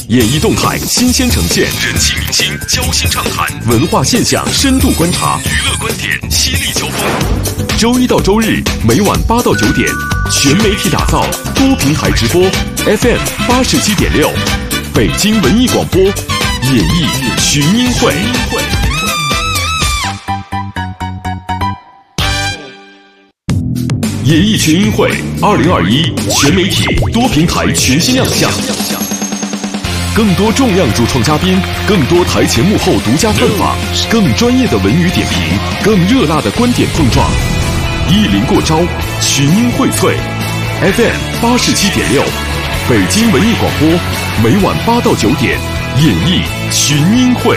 演艺动态新鲜呈现，人气明星交心畅谈，文化现象深度观察，娱乐观点犀利交锋。周一到周日每晚8到9点，全媒体打造，多平台直播 ，FM 87.6，北京文艺广播，演艺群英会。演艺群英会2021全媒体多平台全新亮相，更多重量主创嘉宾，更多台前幕后独家探访，更专业的文娱点评，更热辣的观点碰撞，一临过招，群英荟萃。FM 87.6，北京文艺广播，每晚8到9点，演艺群英会。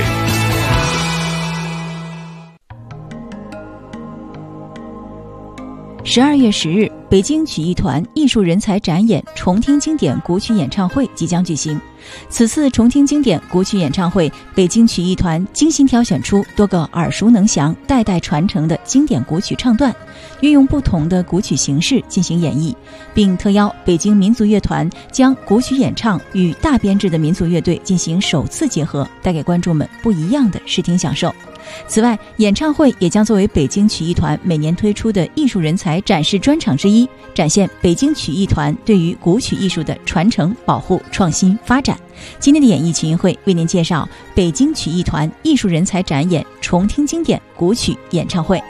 12月10日，北京曲艺团艺术人才展演重听经典古曲演唱会即将举行。此次重听经典古曲演唱会，北京曲艺团精心挑选出多个耳熟能详、代代传承的经典古曲唱段，运用不同的古曲形式进行演绎，并特邀北京民族乐团将古曲演唱与大编制的民族乐队进行首次结合，带给观众们不一样的视听享受。此外，演唱会也将作为北京曲艺团每年推出的艺术人才展示专场之一，展现北京曲艺团对于古曲艺术的传承、保护、创新、发展。今天的演艺群英会为您介绍北京曲艺团艺术人才展演重听经典古曲演唱会。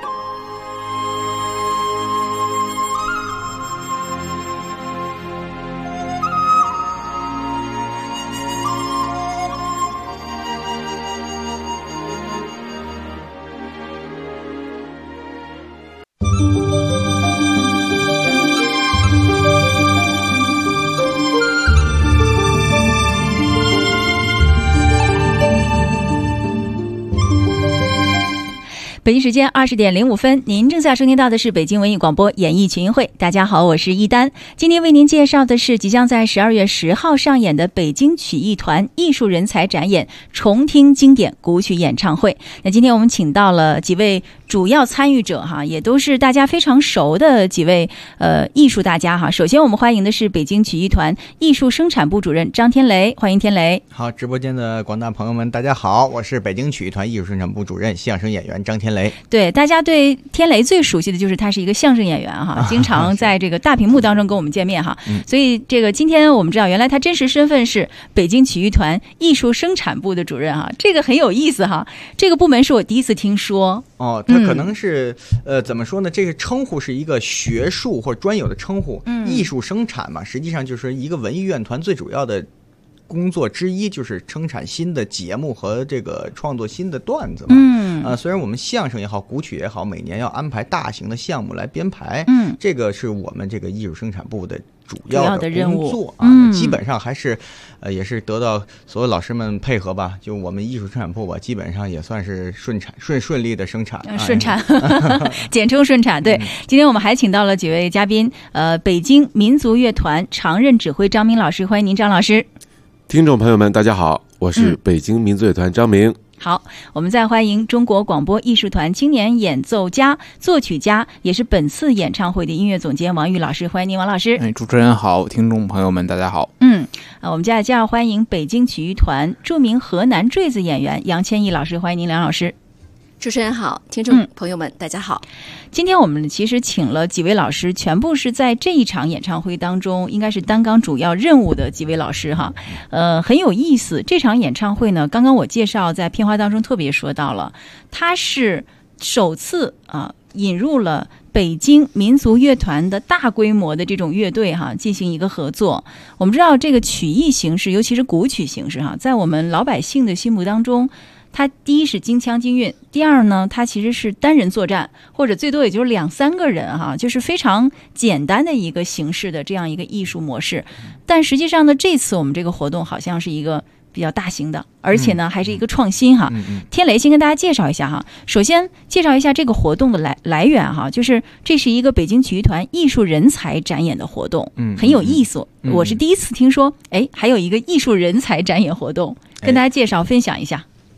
北京时间20点05分，您正在收听到的是北京文艺广播演艺群英会。大家好，我是一丹。今天为您介绍的是即将在12月10号上演的北京曲艺团艺术人才展演重听经典古曲演唱会。那今天我们请到了几位主要参与者哈，也都是大家非常熟的几位艺术大家哈。首先我们欢迎的是北京曲艺团艺术生产部主任张天雷，欢迎天雷。 好，直播间的广大朋友们大家好，我是北京曲艺团艺术生产部主任、相声演员张天雷。 对，大家对天雷最熟悉的就是他是一个相声演员哈，经常在这个大屏幕当中跟我们见面哈。所以这个今天我们知道，原来他真实身份是北京曲艺团艺术生产部的主任哈，这个很有意思哈。这个部门是我第一次听说。 哦，它可能是怎么说呢？这个称呼是一个学术或者专有的称呼。艺术生产嘛，实际上就是一个文艺院团最主要的工作之一，就是生产新的节目和这个创作新的段子嘛。虽然我们相声也好，古曲也好，每年要安排大型的项目来编排，这个是我们这个艺术生产部的主要的工作啊。基本上还是也是得到所有老师们配合吧，就我们艺术生产部吧，基本上也算是顺利的生产， 顺产简称顺产。对，今天我们还请到了几位嘉宾，北京民族乐团常任指挥张明老师，欢迎您张老师。 听众朋友们大家好，我是北京民族乐团张明。 好，我们再欢迎中国广播艺术团青年演奏家、作曲家，也是本次演唱会的音乐总监王玉老师，欢迎您王老师。 主持人好，听众朋友们大家好。 我们接下来欢迎北京曲艺团著名河南坠子演员杨千亿老师，欢迎您梁老师。 主持人好，听众朋友们大家好。 今天我们其实请了几位老师，全部是在这一场演唱会当中应该是担纲主要任务的几位老师哈。很有意思，这场演唱会呢，刚刚我介绍在片花当中特别说到了，它是首次引入了北京民族乐团的大规模的这种乐队哈，进行一个合作。我们知道这个曲艺形式，尤其是古曲形式哈，在我们老百姓的心目当中，它第一是京腔京韵，第二呢，它其实是单人作战，或者最多也就是2-3个人哈，就是非常简单的一个形式的这样一个艺术模式。但实际上呢，这次我们这个活动好像是一个比较大型的，而且呢还是一个创新哈。天雷先跟大家介绍一下哈，首先介绍一下这个活动的来源哈，就是这是一个北京曲艺团艺术人才展演的活动，很有意思。我是第一次听说，还有一个艺术人才展演活动，跟大家介绍分享一下。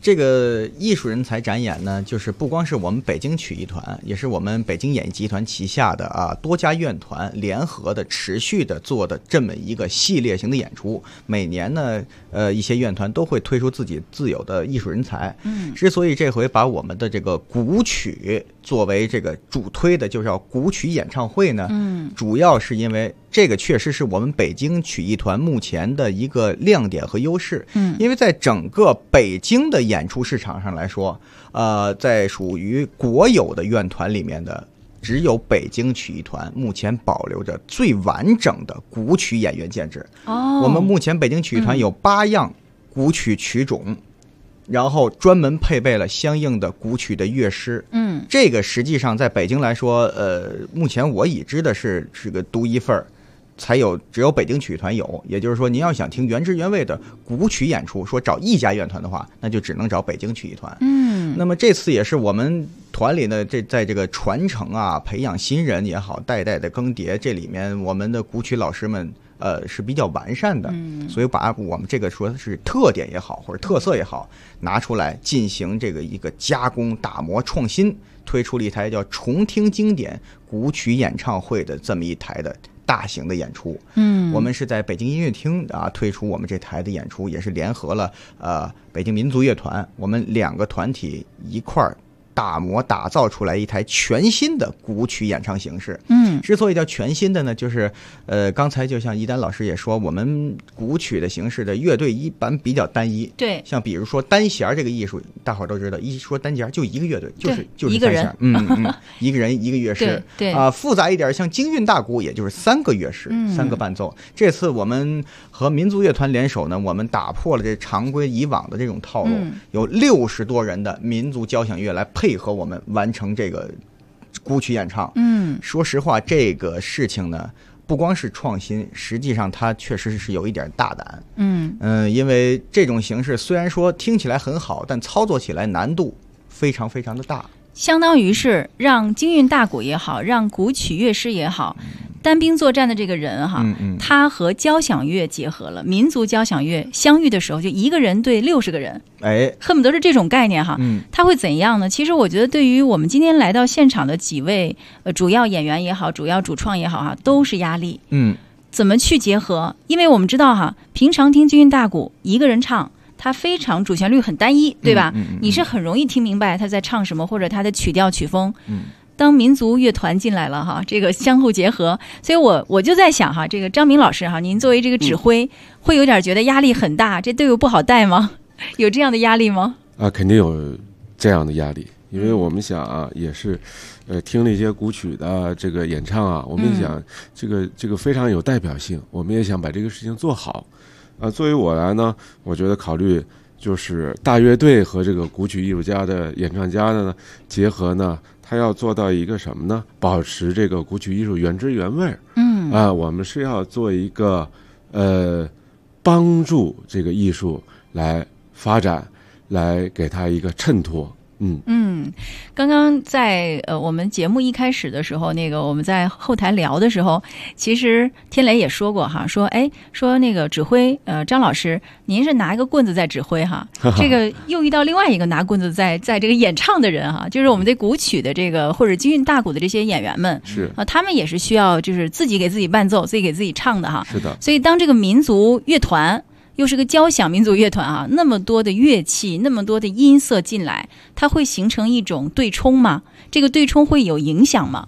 这个艺术人才展演呢，就是不光是我们北京曲艺团，也是我们北京演艺集团旗下的多家院团联合的持续的做的这么一个系列型的演出。每年呢，一些院团都会推出自己自有的艺术人才。之所以这回把我们的这个古曲作为这个主推的，就叫古曲演唱会呢，主要是因为这个确实是我们北京曲艺团目前的一个亮点和优势。因为在整个北京的演出市场上来说，在属于国有的院团里面的，只有北京曲艺团目前保留着最完整的古曲演员建制。我们目前北京曲艺团有8样古曲曲种，然后专门配备了相应的古曲的乐师。这个实际上在北京来说，目前我已知的是个独一份儿。只有北京曲艺团有，也就是说，您要想听原汁原味的古曲演出，说找一家院团的话，那就只能找北京曲艺团。那么这次也是我们团里呢，在这个传承啊、培养新人也好，代代的更迭，这里面我们的古曲老师们是比较完善的，所以把我们这个说是特点也好，或者特色也好，拿出来进行这个一个加工、打磨、创新，推出了一台叫“重听经典古曲演唱会”的这么一台的大型的演出。我们是在北京音乐厅推出我们这台的演出，也是联合了北京民族乐团，我们2个团体一块儿打磨打造出来一台全新的古曲演唱形式。之所以叫全新的呢，就是刚才就像一丹老师也说，我们古曲的形式的乐队一般比较单一。对，像比如说单弦这个艺术，大伙儿都知道，一说单弦就一个乐队，就是一个人， 一个人一个乐师。对复杂一点，像京韵大鼓，也就是3个乐师，3个伴奏。这次我们和民族乐团联手呢，我们打破了这常规以往的这种套路，有60多人的民族交响乐来配合我们完成这个古曲演唱。说实话，这个事情呢，不光是创新，实际上它确实是有一点大胆。因为这种形式虽然说听起来很好，但操作起来难度非常非常的大。 相当于是让京韵大鼓也好，让古曲乐师也好，单兵作战的这个人哈，他和交响乐结合了，民族交响乐相遇的时候，就一个人对60个人，恨不得是这种概念哈。他会怎样呢？其实我觉得，对于我们今天来到现场的几位主要演员也好，主要主创也好哈，都是压力。怎么去结合？因为我们知道哈，平常听京韵大鼓一个人唱，它非常主旋律很单一，对吧？你是很容易听明白他在唱什么，或者他的曲调曲风。当民族乐团进来了哈，这个相互结合，所以我就在想哈，这个张明老师哈，您作为这个指挥，会有点觉得压力很大，这队伍不好带吗？有这样的压力吗？ 肯定有这样的压力，因为我们想也是，听了一些古曲的这个演唱我们也想这个非常有代表性，我们也想把这个事情做好。作为我来呢，我觉得考虑就是大乐队和这个古曲艺术家的演唱家的呢结合呢，他要做到一个什么呢？保持这个古曲艺术原汁原味。我们是要做一个帮助这个艺术来发展，来给他一个衬托。 刚刚在我们节目一开始的时候，那个我们在后台聊的时候，其实天雷也说过哈，说那个指挥张老师，您是拿一个棍子在指挥哈，这个又遇到另外一个拿棍子在这个演唱的人哈，就是我们的古曲的这个或者京韵大鼓的这些演员们，是他们也是需要就是自己给自己伴奏，自己给自己唱的哈。是的。所以当这个民族乐团又是个交响民族乐团那么多的乐器，那么多的音色进来，它会形成一种对冲吗？这个对冲会有影响吗？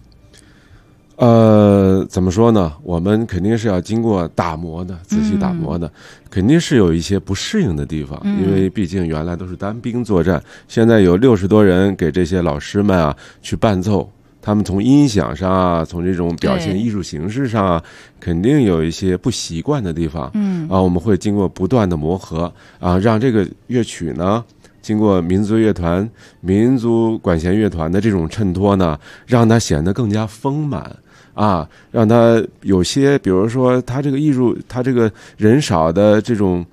怎么说呢？我们肯定是要经过打磨的，仔细打磨的，肯定是有一些不适应的地方，因为毕竟原来都是单兵作战，现在有60多人给这些老师们去伴奏。他们从音响上从这种表现艺术形式上肯定有一些不习惯的地方。我们会经过不断的磨合让这个乐曲呢，经过民族乐团、民族管弦乐团的这种衬托呢，让它显得更加丰满让它有些，比如说它这个艺术，它这个人少的这种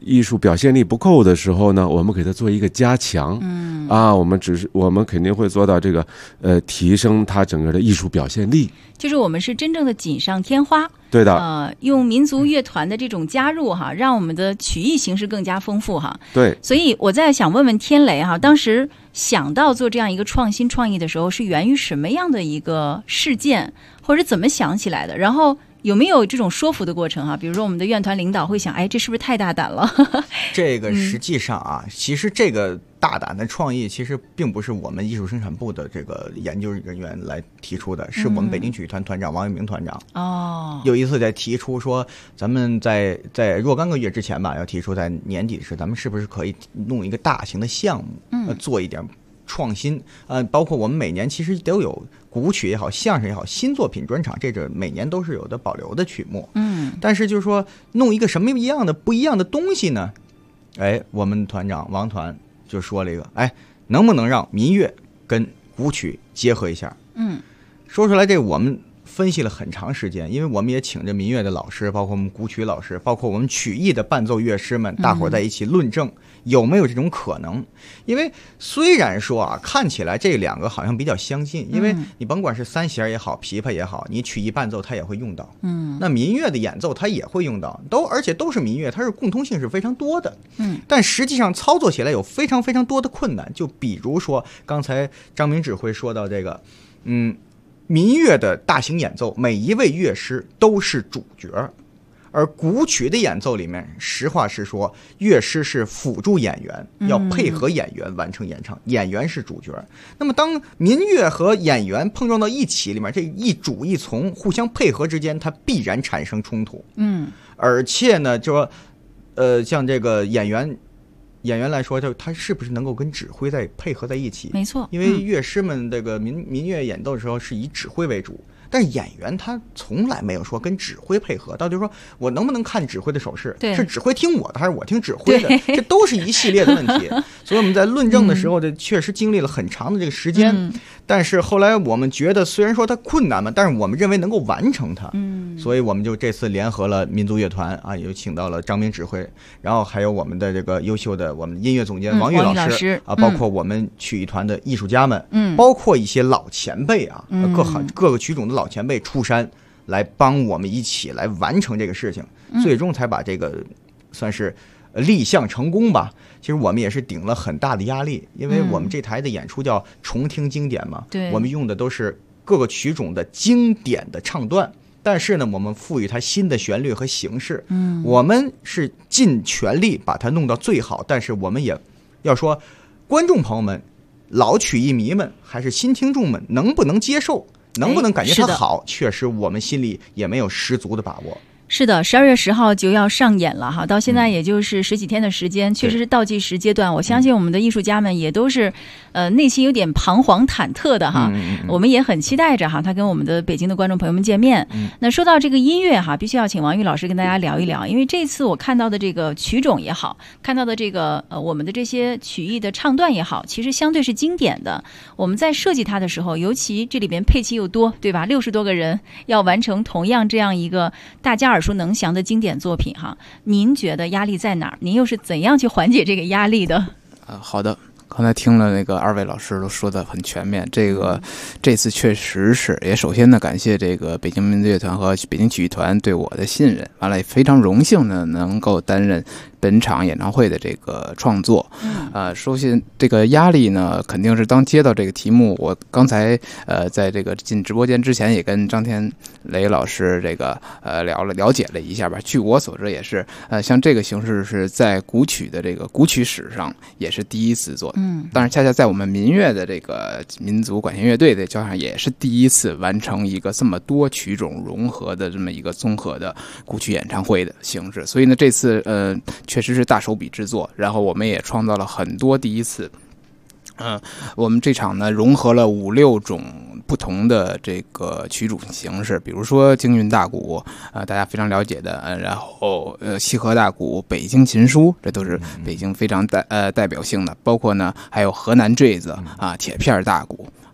艺术表现力不够的时候呢，我们给它做一个加强。我们肯定会做到这个提升它整个的艺术表现力。 就是我们是真正的锦上添花。 对的， 用民族乐团的这种加入哈，让我们的曲艺形式更加丰富哈。 对， 所以我在想问问天雷哈，当时想到做这样一个创新创意的时候，是源于什么样的一个事件，或者怎么想起来的？然后有没有这种说服的过程哈？比如说我们的院团领导会想，哎，这是不是太大胆了？ 这个实际上啊，其实这个大胆的创意其实并不是我们艺术生产部的这个研究人员来提出的，是我们北京曲艺团团长王永明团长。有一次在提出说，咱们在若干个月之前吧，要提出在年底时，咱们是不是可以弄一个大型的项目，做一点创新。包括我们每年其实都有古曲也好，相声也好，新作品专场，这每年都是有的保留的曲目。但是就是说弄一个什么不一样的东西呢？哎，我们团长王团就说了一个，哎，能不能让民乐跟古曲结合一下？说出来这个我们分析了很长时间，因为我们也请着民乐的老师，包括我们古曲老师，包括我们曲艺的伴奏乐师们，大伙儿在一起论证有没有这种可能。因为虽然说啊，看起来这两个好像比较相近，因为你甭管是三弦也好，琵琶也好，你曲艺伴奏它也会用到，那民乐的演奏它也会用到，而且都是民乐，它是共通性是非常多的。但实际上操作起来有非常非常多的困难。就比如说刚才张明指挥说到这个，民乐的大型演奏，每一位乐师都是主角，而古曲的演奏里面，实话实说，乐师是辅助演员，要配合演员完成演唱，演员是主角。那么当民乐和演员碰撞到一起里面，这一主一从互相配合之间，它必然产生冲突。而且呢，就说像这个演员来说，他是不是能够跟指挥配合在一起？ 没错， 因为乐师们这个民乐演奏的时候是以指挥为主，但是演员他从来没有说跟指挥配合，到底说我能不能看指挥的手势，是指挥听我的还是我听指挥的，这都是一系列的问题。所以我们在论证的时候，这确实经历了很长的这个时间。但是后来我们觉得，虽然说它困难嘛，但是我们认为能够完成它。所以我们就这次联合了民族乐团啊，又请到了张明指挥，然后还有我们的这个优秀的我们音乐总监王玉老师啊，包括我们曲艺团的艺术家们，包括一些老前辈啊，各个曲种的老前辈出山来帮我们一起来完成这个事情，最终才把这个算是立项成功吧。其实我们也是顶了很大的压力，因为我们这台的演出叫重听经典嘛，我们用的都是各个曲种的经典的唱段，但是呢，我们赋予它新的旋律和形式。我们是尽全力把它弄到最好，但是我们也要说，观众朋友们、老曲艺迷们还是新听众们能不能接受，能不能感觉它好，确实我们心里也没有十足的把握。 是的，12月10号就要上演了哈，到现在也就是10几天的时间，确实是倒计时阶段。我相信我们的艺术家们也都是内心有点彷徨忐忑的哈。我们也很期待着哈，他跟我们的北京的观众朋友们见面。那说到这个音乐哈，必须要请王玉老师跟大家聊一聊，因为这次我看到的这个曲种也好，看到的这个我们的这些曲艺的唱段也好，其实相对是经典的。我们在设计它的时候，尤其这里边配器又多，对吧？60多个人要完成同样这样一个大家耳熟能详的经典作品哈，您觉得压力在哪儿？您又是怎样去缓解这个压力的？ 好的，刚才听了那个二位老师都说的很全面，这次确实是也首先呢感谢这个北京民族乐团和北京曲艺团对我的信任，完了也非常荣幸呢能够担任本场演唱会的这个创作。首先这个压力呢肯定是当接到这个题目，我刚才在这个进直播间之前也跟张天雷老师这个了解了一下吧。据我所知也是像这个形式是在古曲的这个古曲史上也是第一次做，但是恰恰在我们民乐的这个民族管弦乐队的交上也是第一次完成一个这么多曲种融合的这么一个综合的古曲演唱会的形式。所以呢这次确实是大手笔制作，然后我们也创造了很多第一次。我们这场呢融合了5、6种不同的这个曲种形式，比如说京韵大鼓，大家非常了解的，然后西河大鼓、北京琴书，这都是北京非常代表性的，包括呢还有河南坠子啊、铁片大鼓。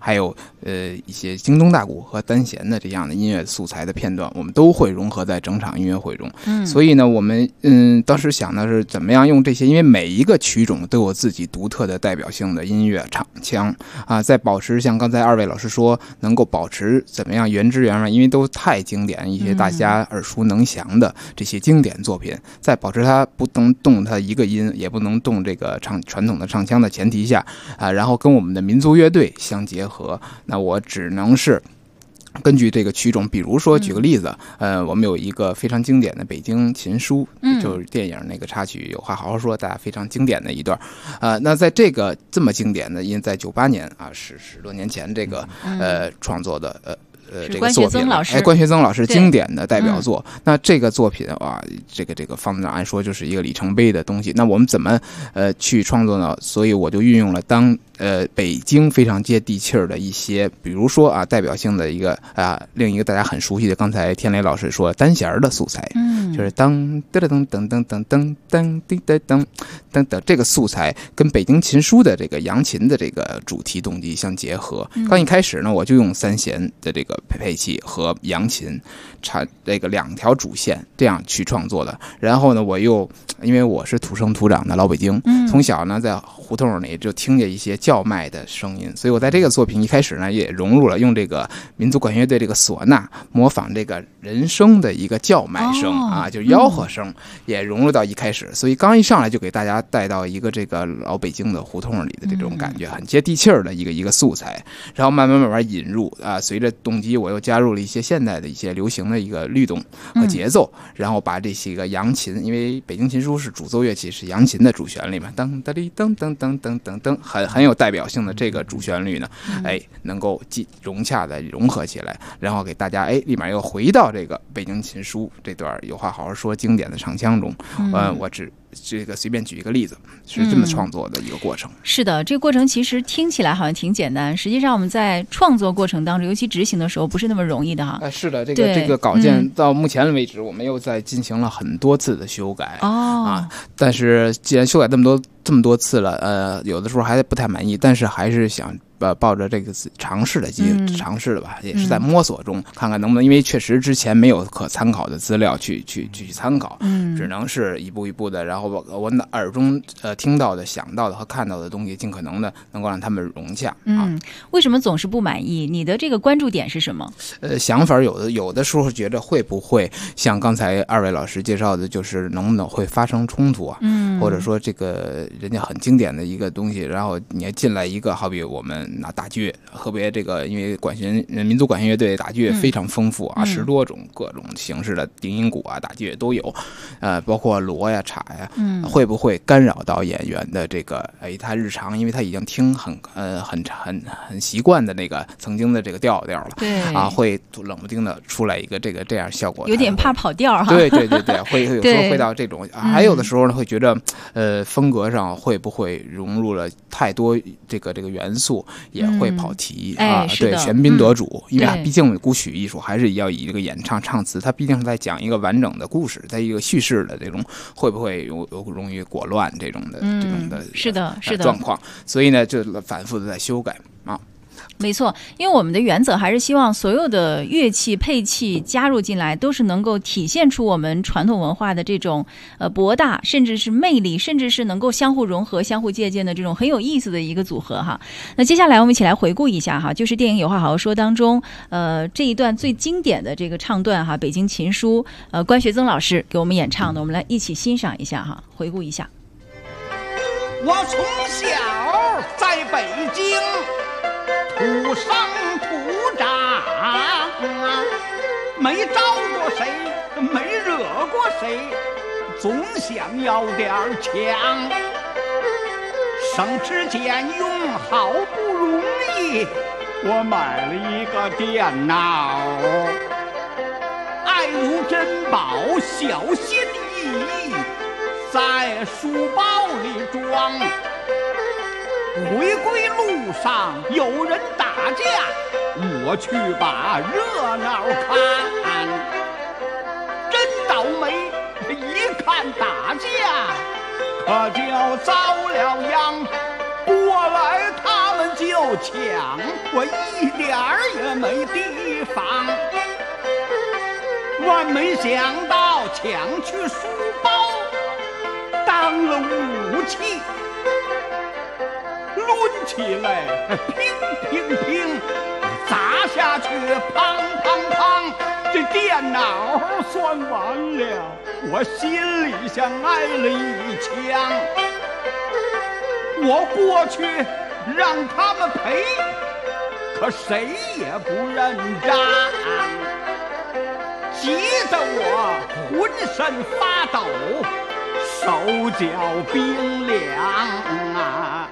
还有一些京东大鼓和单弦的这样的音乐素材的片段，我们都会融合在整场音乐会中。所以呢，我们当时想的是怎么样用这些，因为每一个曲种都有自己独特的代表性的音乐唱腔啊，在保持像刚才二位老师说，能够保持怎么样原汁原味，因为都太经典，一些大家耳熟能详的这些经典作品，在保持它不能动它一个音，也不能动这个传统的唱腔的前提下啊，然后跟我们的民族乐队相结合，那我只能是根据这个曲种，比如说举个例子，我们有一个非常经典的《北京琴书》，就是电影那个插曲，有话好好说，大家非常经典的一段。那在这个这么经典的，因为在98年啊，十多年前这个创作的这个作品，关学增老师经典的代表作。那这个作品啊，这个方面按说就是一个里程碑的东西。那我们怎么去创作呢？所以我就运用了北京非常接地气儿的一些，比如说啊，代表性的一个另一个大家很熟悉的，刚才天雷老师说单弦的素材，就是当噔噔噔噔噔噔噔叮噔噔噔噔，这个素材跟北京琴书的这个扬琴的这个主题动机相结合。刚一开始呢，我就用三弦的这个配器和扬琴这个两条主线这样去创作的。然后呢，我又因为我是土生土长的老北京，从小呢在胡同里就听见一些叫卖的声音，所以我在这个作品一开始呢也融入了用这个民族管乐队这个唢呐模仿这个人声的一个叫卖声就是吆喝声，也融入到一开始，所以刚一上来就给大家带到一个这个老北京的胡同里的这种感觉，很接地气儿的一个素材，然后慢慢引入随着动机我又加入了一些现代的一些流行的一个律动和节奏，然后把这些个扬琴，因为北京琴书是主奏乐器，是扬琴的主旋律嘛，噔噔哩噔噔噔噔噔噔，很有代表性的这个主旋律呢，能够融洽的融合起来，然后给大家立马又回到这个北京琴书这段有话好好说经典的唱腔中。我这个随便举一个例子，是这么创作的一个过程。 是的，这个过程其实听起来好像挺简单，实际上我们在创作过程当中，尤其执行的时候不是那么容易的哈。 是的，这个稿件到目前为止，我们又在进行了很多次的修改但是既然修改这么多次了，有的时候还不太满意，但是还是想抱着这个尝试的吧，也是在摸索中看看能不能，因为确实之前没有可参考的资料去参考，只能是一步一步的，然后我耳中听到的、想到的和看到的东西，尽可能的能够让他们融洽。 为什么总是不满意？你的这个关注点是什么？ 想法有的时候觉得会不会像刚才二位老师介绍的，就是能不能会发生冲突啊？或者说这个人家很经典的一个东西，然后你要进来一个，好比我们拿大剧，特别这个因为民族管弦乐队大剧非常丰富10多种各种形式的定音鼓大剧都有，包括锣呀、镲呀，会不会干扰到演员的这个他日常，因为他已经听很习惯的那个曾经的这个调了，对会冷不丁的出来一个这样效果， 有点怕跑调哈。 对，会有时候会到这种，还有的时候呢会觉得风格上会不会融入了太多这个元素，也会跑题对，喧宾夺主，因为毕竟古曲艺术还是要以这个演唱唱词，它毕竟是在讲一个完整的故事，在一个叙事的这种，会不会有容易裹乱这种的是的状况，所以呢就反复的在修改没错，因为我们的原则还是希望所有的乐器配器加入进来，都是能够体现出我们传统文化的这种博大，甚至是魅力，甚至是能够相互融合、相互借鉴的这种很有意思的一个组合哈。那接下来我们一起来回顾一下哈，就是电影《有话好好说》当中这一段最经典的这个唱段哈，《北京琴书》关学增老师给我们演唱的，我们来一起欣赏一下哈，回顾一下。 我从小在北京土生土长，没招过谁，没惹过谁，总想要点强。省吃俭用好不容易，我买了一个电脑，爱如珍宝小心翼翼，在书包里装。回归路上有人打架，我去把热闹看。真倒霉，一看打架可就遭了殃，过来他们们就抢，我一点儿也没提防。万没想到抢去书包当了武器，抡起来乒乒乒，砸下去砰砰砰。这电脑算完了，我心里像挨了一枪。我过去让他们赔，可谁也不认账，急得我浑身发抖，手脚冰凉啊！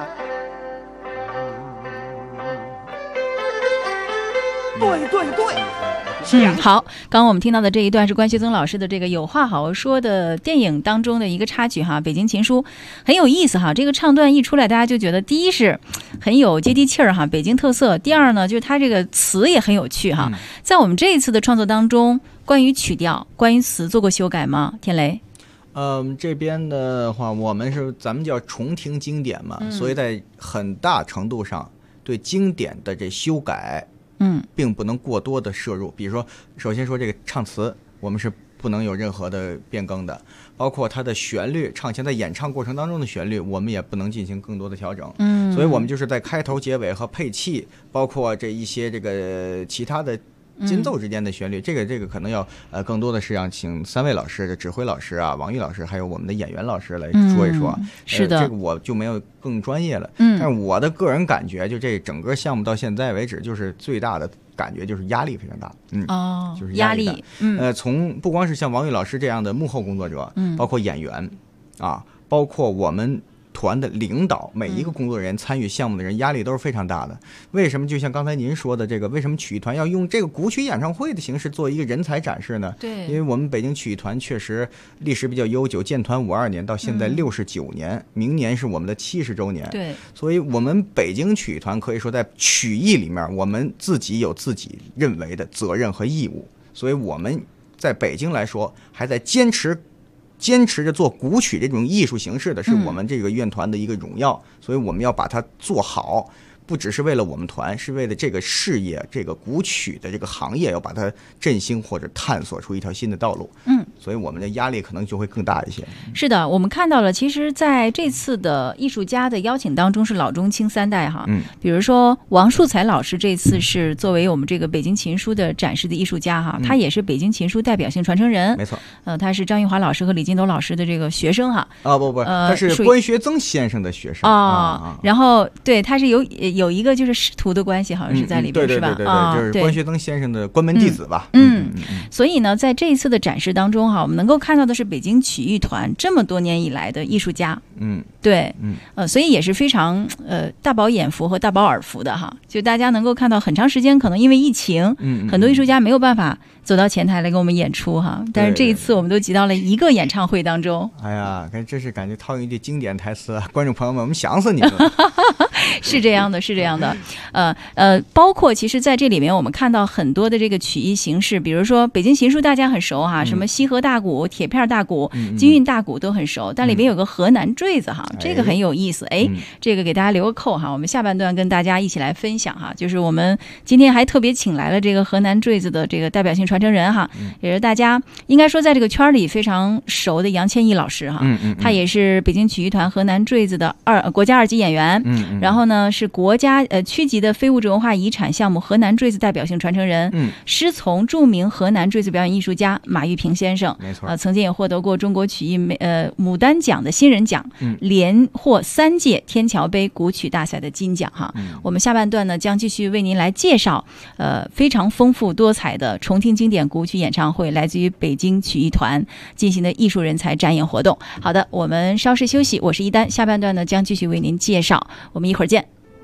对， 好，刚刚我们听到的这一段是关学增老师的这个有话好好说的电影当中的一个插曲哈，《北京情书》很有意思哈。这个唱段一出来，大家就觉得第一是很有接地气儿哈，北京特色；第二呢，就是它这个词也很有趣哈。在我们这一次的创作当中，关于曲调、关于词做过修改吗？天雷？ 这边的话，咱们叫重听经典嘛，所以在很大程度上对经典的这修改。并不能过多的摄入，比如说，首先说这个唱词，我们是不能有任何的变更的，包括它的旋律，唱前在演唱过程当中的旋律，我们也不能进行更多的调整。所以我们就是在开头、结尾和配器，包括这一些这个其他的间奏之间的旋律，这个可能要更多的是让请3位老师的指挥老师啊，王玉老师，还有我们的演员老师来说一说。 是的， 这个我就没有更专业了。但是我的个人感觉，就这整个项目到现在为止，就是最大的感觉就是压力非常大。就是压力。从不光是像王玉老师这样的幕后工作者，包括演员啊，包括我们团的领导，每一个工作人员参与项目的人压力都是非常大的。为什么就像刚才您说的这个，为什么曲艺团要用这个古曲演唱会的形式做一个人才展示呢？ 对， 因为我们北京曲艺团确实历史比较悠久，建团52年到现在69年，明年是我们的70周年。 对， 所以我们北京曲艺团可以说在曲艺里面，我们自己有自己认为的责任和义务，所以我们在北京来说还在坚持着做古曲这种艺术形式的，是我们这个院团的一个荣耀，所以我们要把它做好，不只是为了我们团，是为了这个事业，这个古曲的这个行业，要把它振兴或者探索出一条新的道路。所以我们的压力可能就会更大一些。 是的，我们看到了，其实在这次的艺术家的邀请当中是老中青3代哈。比如说王树才老师这次是作为我们这个北京琴书的展示的艺术家哈，他也是北京琴书代表性传承人。 没错。 他是张玉华老师和李金斗老师的这个学生哈。 不，他是关学增先生的学生。 然后对，他是有一个就是师徒的关系，好像是在里边，是吧？ 对，就是关学增先生的关门弟子吧。 所以呢，在这一次的展示当中哈，我们能够看到的是北京曲艺团这么多年以来的艺术家。对，所以也是非常大饱眼福和大饱耳福的哈。就大家能够看到很长时间，可能因为疫情，很多艺术家没有办法走到前台来给我们演出哈。但是这一次我们都挤到了一个演唱会当中。 哎呀，真是感觉套用一句经典台词，观众朋友们，我们想死你了。 是这样的，是这样的。包括其实在这里面我们看到很多的这个曲艺形式，比如说北京琴书大家很熟哈，什么西河大鼓、铁片大鼓、京韵大鼓都很熟，但里边有个河南坠子哈，这个很有意思。这个给大家留个扣哈，我们下半段跟大家一起来分享哈，就是我们今天还特别请来了这个河南坠子的这个代表性传承人哈，也是大家应该说在这个圈里非常熟的杨千亿老师哈，他也是北京曲艺团河南坠子的国家2级演员，然后呢是国家区级的非物质文化遗产项目河南坠子代表性传承人，师从著名河南坠子表演艺术家马玉平先生， 没错， 曾经也获得过中国曲艺牡丹奖的新人奖，连获3届天桥杯古曲大赛的金奖哈。我们下半段呢将继续为您来介绍非常丰富多彩的重听经典古曲演唱会，来自于北京曲艺团进行的艺术人才展演活动。好的，我们稍事休息，我是一丹，下半段呢将继续为您介绍，我们一会儿见。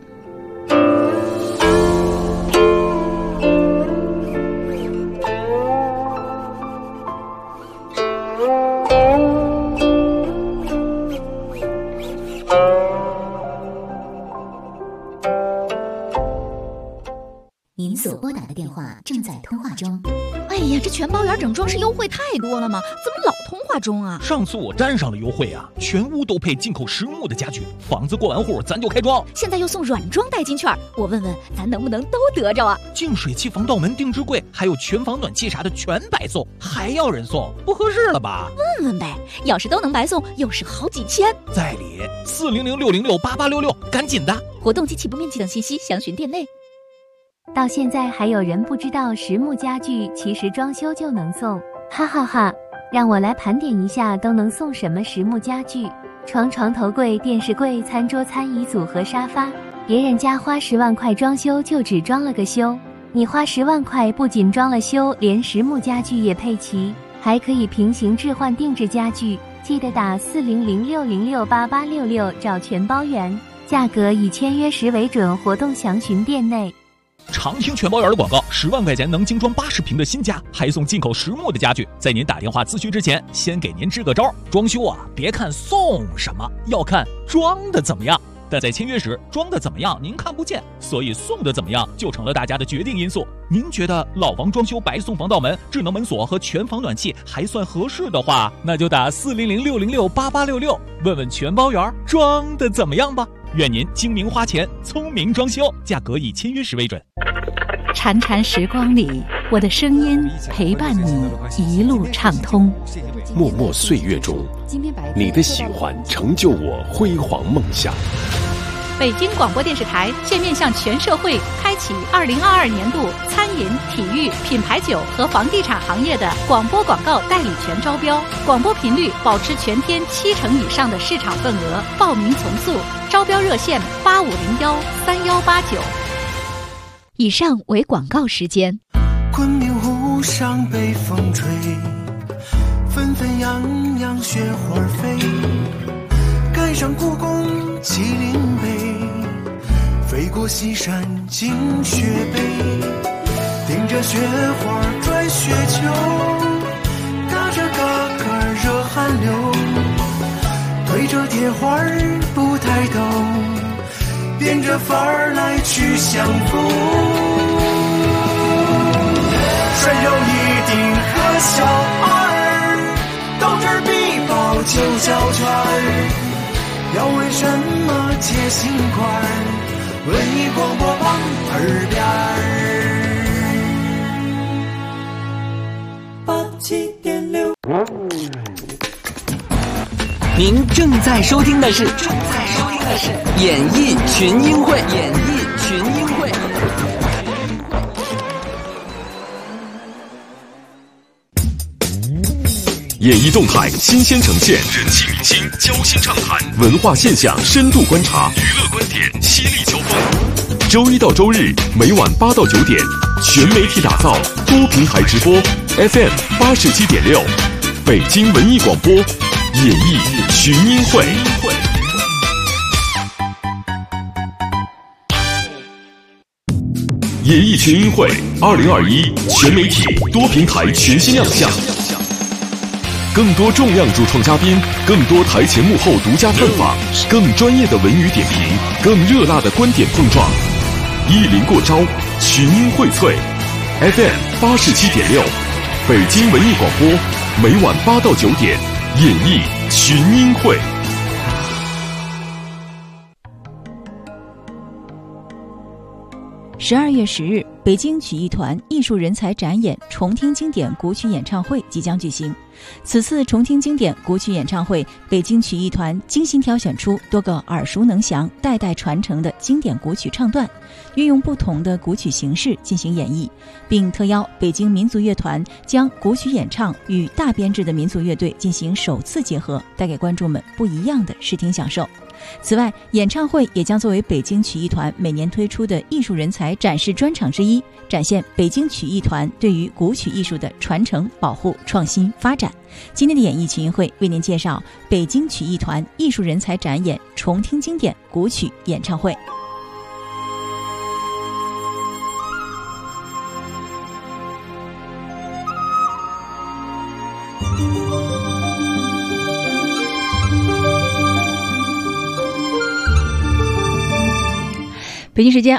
您所拨打的电话正在通话中。 哎呀，这全包圆整装饰优惠太多了吗？怎么老通话划中啊。 上次我沾上了优惠啊，全屋都配进口实木的家具，房子过完户咱就开装。 现在又送软装代金券，我问问咱能不能都得着啊？ 净水器、防盗门、定制柜，还有全房暖气啥的全白送，还要人送，不合适了吧？ 问问呗，要是都能白送，又省好几千。 在理400-606-8866，赶紧的！ 活动及起步面积等信息详询店内。 到现在还有人不知道实木家具其实装修就能送，哈哈哈！让我来盘点一下都能送什么实木家具：床、床头柜、电视柜、餐桌、餐椅组合、沙发。别人家花10万块装修就只装了个修，你花10万块不仅装了修，连实木家具也配齐，还可以平行置换定制家具。记得打400-606-8866找全包圆，价格以签约时为准，活动详询店内。 常听全包圆的广告，10万块钱能精装80平的新家，还送进口实木的家具。在您打电话咨询之前，先给您支个招，装修啊，别看送什么，要看装的怎么样。但在签约时，装的怎么样您看不见，所以送的怎么样就成了大家的决定因素。您觉得老房装修白送防盗门、智能门锁和全房暖气还算合适的话，那就打400-606-8866，问问全包圆装的怎么样吧。愿您精明花钱，聪明装修，价格以签约时为准。 潺潺时光里，我的声音陪伴你一路畅通。 默默岁月中，你的喜欢成就我辉煌梦想。 北京广播电视台现面向全社会开启2022年度餐饮、体育、品牌酒和房地产行业的广播广告代理权招标，广播频率保持全天70%以上的市场份额，报名从速，招标热线8501-3189。 以上为广告时间。 昆明湖上北风吹，纷纷扬扬雪花飞，赶上故宫麒麟碑，飞过西山进雪北，顶着雪花转雪球，打着嘎嘎热汗流，对着铁花不抬头，变着法儿来去相逢。山有一定和小二，斗智比宝就小圈儿，要为什么接心块儿？文艺广播往耳边 87.6。您正在收听的是演艺群英会。 演艺动态新鲜呈现，人气明星交心畅谈，文化现象深度观察，娱乐观点犀利交锋。周一到周日每晚8到9点，全媒体打造，多平台直播 ，FM 87.6，北京文艺广播，演艺群英会。演艺群英会2021全媒体多平台全新亮相。更多重量主创嘉宾，更多台前幕后独家探访，更专业的文娱点评，更热辣的观点碰撞，一临过招，群英荟萃。FM 87.6，北京文艺广播，每晚8到9点，演艺群英会。 12月10日，北京曲艺团艺术人才展演重听经典古曲演唱会即将举行。此次重听经典古曲演唱会，北京曲艺团精心挑选出多个耳熟能详、代代传承的经典古曲唱段，运用不同的古曲形式进行演绎，并特邀北京民族乐团将古曲演唱与大编制的民族乐队进行首次结合，带给观众们不一样的视听享受。此外，演唱会也将作为北京曲艺团每年推出的艺术人才展示专场之一，展现北京曲艺团对于古曲艺术的传承、保护、创新、发展。今天的演艺群英会为您介绍北京曲艺团艺术人才展演重听经典古曲演唱会。 北京时间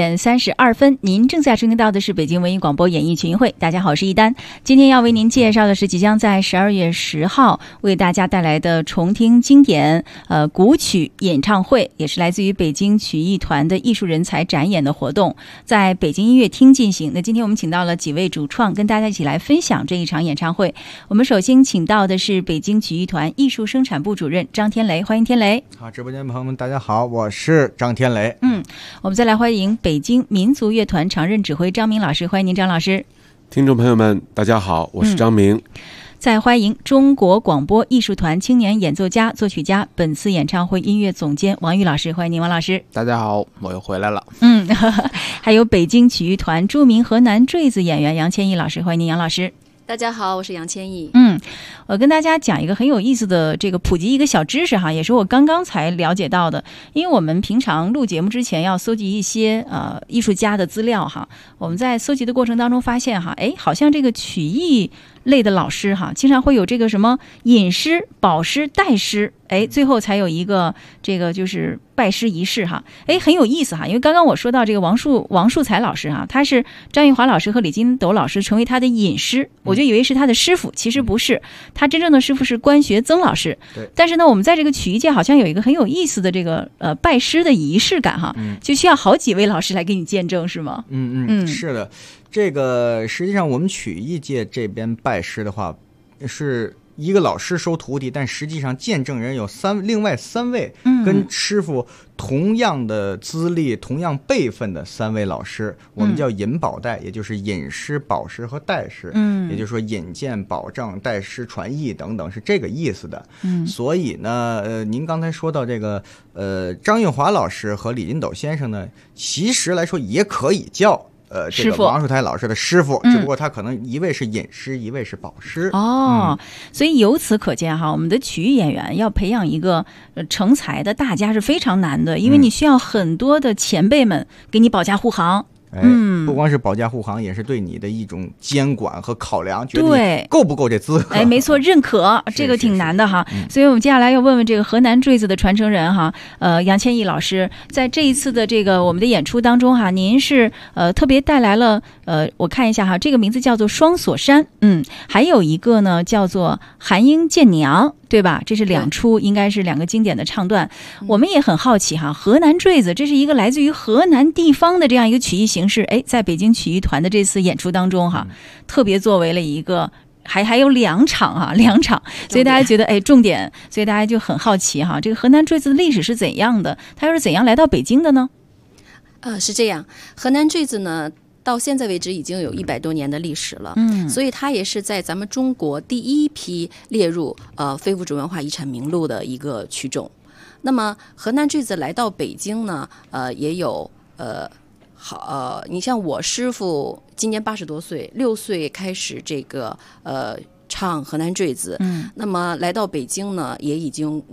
20:32，您正在收听到的是北京文艺广播演艺群英会。大家好，我是一丹。今天要为您介绍的是即将在12月10号为大家带来的重听经典古曲演唱会，也是来自于北京曲艺团的艺术人才展演的活动，在北京音乐厅进行。那今天我们请到了几位主创，跟大家一起来分享这一场演唱会。我们首先请到的是北京曲艺团艺术生产部主任张天雷，欢迎天雷。 好，直播间的朋友们，大家好，我是张天雷。 我们再来欢迎北京民族乐团常任指挥张明老师，欢迎您张老师。 听众朋友们大家好，我是张明。 再欢迎中国广播艺术团青年演奏家、作曲家，本次演唱会音乐总监王玉老师，欢迎您王老师。 大家好，我又回来了。 还有北京曲艺团著名河南坠子演员杨千益老师，欢迎您杨老师。 大家好，我是杨千益。 我跟大家讲一个很有意思的这个普及一个小知识哈，也是我刚刚才了解到的。因为我们平常录节目之前要搜集一些艺术家的资料哈，我们在搜集的过程当中发现哈，好像这个曲艺类的老师哈，经常会有这个什么引师、保师、代师，最后才有一个这个就是拜师仪式哈，很有意思哈。因为刚刚我说到这个王树才老师哈，他是张玉华老师和李金斗老师成为他的引师，我就以为是他的师傅，其实不是，他真正的师傅是关学曾老师。 对。 但是呢，我们在这个曲艺界好像有一个很有意思的这个拜师的仪式感哈，就需要好几位老师来给你见证，是吗？ 是的。这个实际上我们曲艺界这边拜师的话，是一个老师收徒弟，但实际上见证人有另外三位跟师傅同样的资历、同样辈分的三位老师，我们叫引保代，也就是引师、保师和代师。也就是说引荐、保证、代师传艺等等，是这个意思的。所以呢，您刚才说到这个张玉华老师和李金斗先生呢，其实来说也可以叫这个王树台老师的师傅，只不过他可能一位是引师，一位是保师。 所以由此可见哈，我们的曲艺演员要培养一个成才的大家是非常难的，因为你需要很多的前辈们给你保驾护航。 不光是保驾护航，也是对你的一种监管和考量，觉得你够不够这资格。 没错，认可这个挺难的哈。所以我们接下来要问问这个河南坠子的传承人哈，杨千益老师，在这一次的这个我们的演出当中哈，您是特别带来了我看一下哈，这个名字叫做双锁山，还有一个呢叫做韩英见娘，对吧？这是两出，应该是两个经典的唱段。我们也很好奇哈，河南坠子这是一个来自于河南地方的这样一个曲艺形式，在北京曲艺团的这次演出当中哈，特别作为了一个还有两场，所以大家觉得重点，所以大家就很好奇哈，这个河南坠子的历史是怎样的？它又是怎样来到北京的呢？ 是这样，河南坠子呢，到现在为止已经有100多年的历史了，所以它也是在咱们中国第一批列入非物质文化遗产名录的一个曲种。那么河南坠子来到北京呢，也有你像我师傅今年80多岁，6岁开始这个唱河南坠子，那么来到北京呢，也已经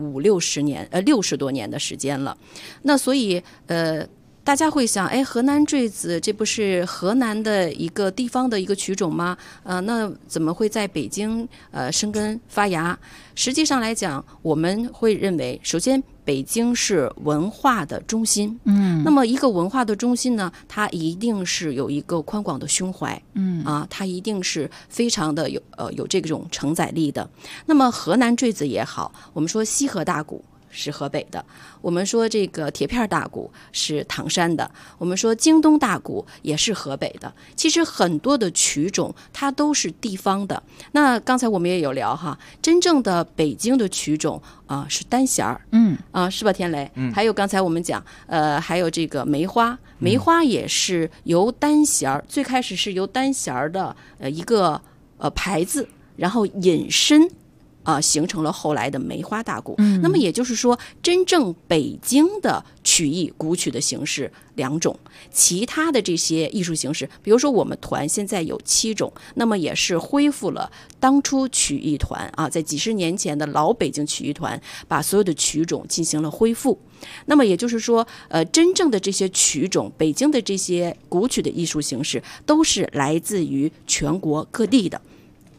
60多年的时间了。那所以大家会想，河南坠子这不是河南的一个地方的一个曲种吗？那怎么会在北京生根发芽？实际上来讲，我们会认为，首先北京是文化的中心，那么一个文化的中心呢，它一定是有一个宽广的胸怀，它一定是非常的有这种承载力的。那么河南坠子也好，我们说西河大鼓是河北的，我们说这个铁片大鼓是唐山的，我们说京东大鼓也是河北的。其实很多的曲种它都是地方的。那刚才我们也有聊哈，真正的北京的曲种是单弦儿，是吧，天雷？还有刚才我们讲，还有这个梅花，梅花也是由单弦儿，最开始是由单弦儿的一个牌子，然后引申。形成了后来的梅花大鼓。那么也就是说，真正北京的曲艺古曲的形式2种，其他的这些艺术形式，比如说我们团现在有7种，那么也是恢复了当初曲艺团在几十年前的老北京曲艺团把所有的曲种进行了恢复。那么也就是说，真正的这些曲种，北京的这些古曲的艺术形式，都是来自于全国各地的。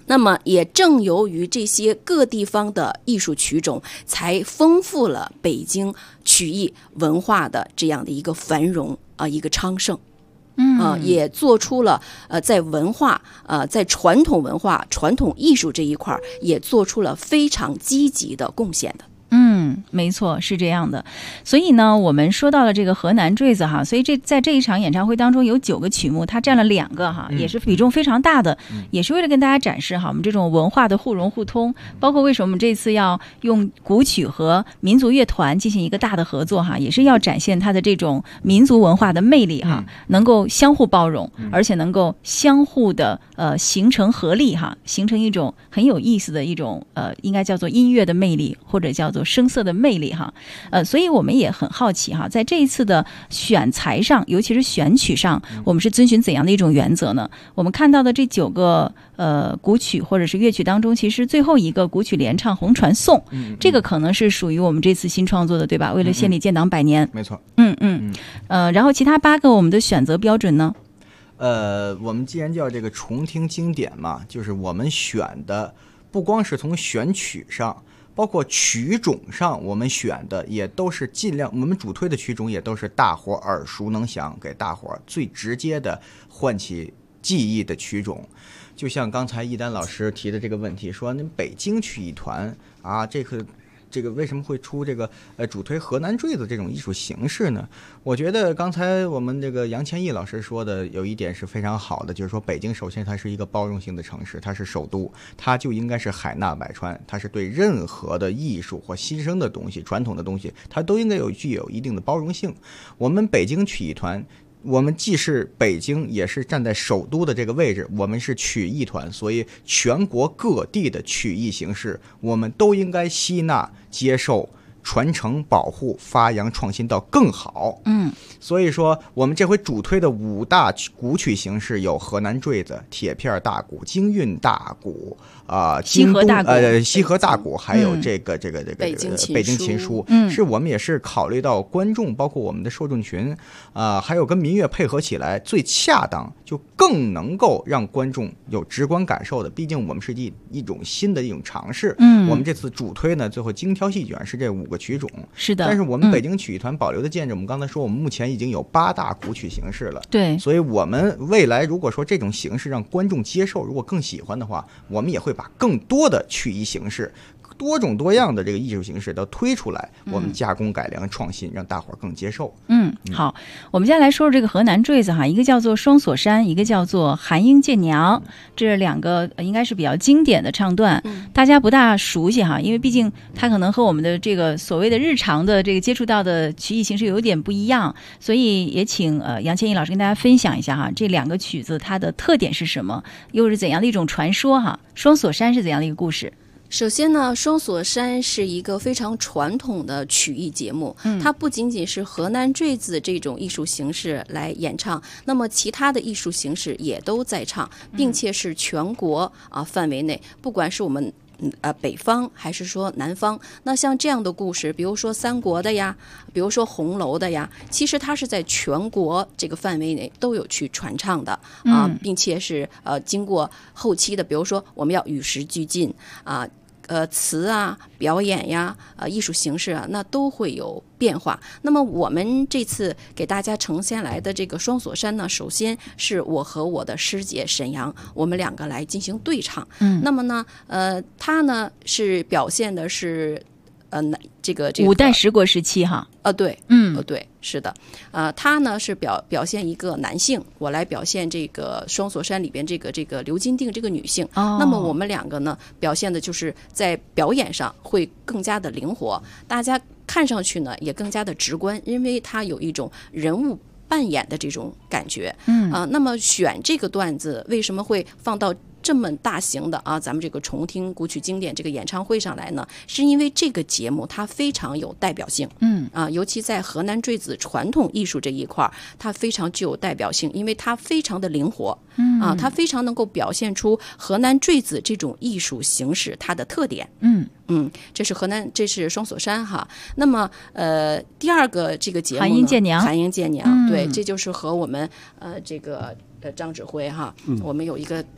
那么也正由于这些各地方的艺术曲种，才丰富了北京曲艺文化的这样的一个繁荣一个昌盛。也做出了在文化在传统文化、传统艺术这一块也做出了非常积极的贡献的。 没错，是这样的。所以呢，我们说到了这个河南坠子哈，所以在这一场演唱会当中有9个曲目，它占了2个哈，也是比重非常大的，也是为了跟大家展示哈我们这种文化的互融互通，包括为什么我们这次要用古曲和民族乐团进行一个大的合作哈，也是要展现它的这种民族文化的魅力哈，能够相互包容，而且能够相互的形成合力哈，形成一种很有意思的一种应该叫做音乐的魅力，或者叫做声色的魅力哈。所以我们也很好奇哈，在这一次的选材上，尤其是选曲上，我们是遵循怎样的一种原则呢？我们看到的这9个古曲或者是乐曲当中，其实最后一个古曲联唱《红传颂》，这个可能是属于我们这次新创作的，对吧？为了献礼建党100年， 没错。 然后其他8个我们的选择标准呢？ 我们既然叫这个重听经典嘛，就是我们选的不光是从选曲上，包括曲种上，我们选的也都是尽量，我们主推的曲种也都是大伙耳熟能详，给大伙最直接的唤起记忆的曲种。就像刚才一丹老师提的这个问题，说那北京曲艺团啊，这个为什么会出这个主推河南坠子这种艺术形式呢？我觉得刚才我们这个杨千毅老师说的有一点是非常好的，就是说北京首先它是一个包容性的城市，它是首都，它就应该是海纳百川，它是对任何的艺术或新生的东西、传统的东西，它都应该具有一定的包容性。我们北京曲艺团，我们既是北京，也是站在首都的这个位置，我们是曲艺团，所以全国各地的曲艺形式，我们都应该吸纳、接受、传承、保护、发扬、创新到更好。所以说我们这回主推的5大古曲形式有河南坠子、铁片大鼓、京韵大鼓西河大鼓，还有这个北京琴书，是我们也是考虑到观众，包括我们的受众群还有跟民乐配合起来最恰当，就更能够让观众有直观感受的。毕竟我们是一种新的一种尝试。我们这次主推呢，最后精挑细选是这5个曲种。 是的。 但是我们北京曲艺团保留的建制，我们刚才说我们目前已经有8大古曲形式了。 对。 所以我们未来如果说这种形式让观众接受，如果更喜欢的话，我们也会把更多的曲艺形式、多种多样的这个艺术形式都推出来，我们加工改良创新，让大伙儿更接受。 好，我们接下来说说这个河南坠子哈，一个叫做双锁山，一个叫做韩英见娘，这2个应该是比较经典的唱段，大家不大熟悉哈，因为毕竟它可能和我们的这个所谓的日常的这个接触到的曲艺形式有点不一样，所以也请杨千毅老师跟大家分享一下哈，这2个曲子它的特点是什么，又是怎样的一种传说哈？双锁山是怎样的一个故事？ 首先呢，双锁山是一个非常传统的曲艺节目，它不仅仅是河南坠子这种艺术形式来演唱，那么其他的艺术形式也都在唱，并且是全国范围内，不管是我们北方还是说南方，那像这样的故事，比如说三国的呀，比如说红楼的呀，其实它是在全国这个范围内都有去传唱的并且是经过后期的，比如说我们要与时俱进词表演呀艺术形式那都会有变化。那么我们这次给大家呈现来的这个双锁山呢，首先是我和我的师姐沈阳，我们2个来进行对唱。那么呢它呢是表现的是这个五代十国时期哈。 对，对，是的，他呢是表现一个男性，我来表现这个双锁山里边这个刘金定这个女性。那么我们2个呢表现的就是在表演上会更加的灵活，大家看上去呢也更加的直观，因为它有一种人物扮演的这种感觉。那么选这个段子为什么会放到这么大型的咱们这个重听古曲经典这个演唱会上来呢？是因为这个节目它非常有代表性。尤其在河南坠子传统艺术这一块，它非常具有代表性，因为它非常的灵活。它非常能够表现出河南坠子这种艺术形式它的特点。这是双锁山哈。那么第2个这个节目呢，韩英见娘，对，这就是和我们这个张指挥哈，我们有一个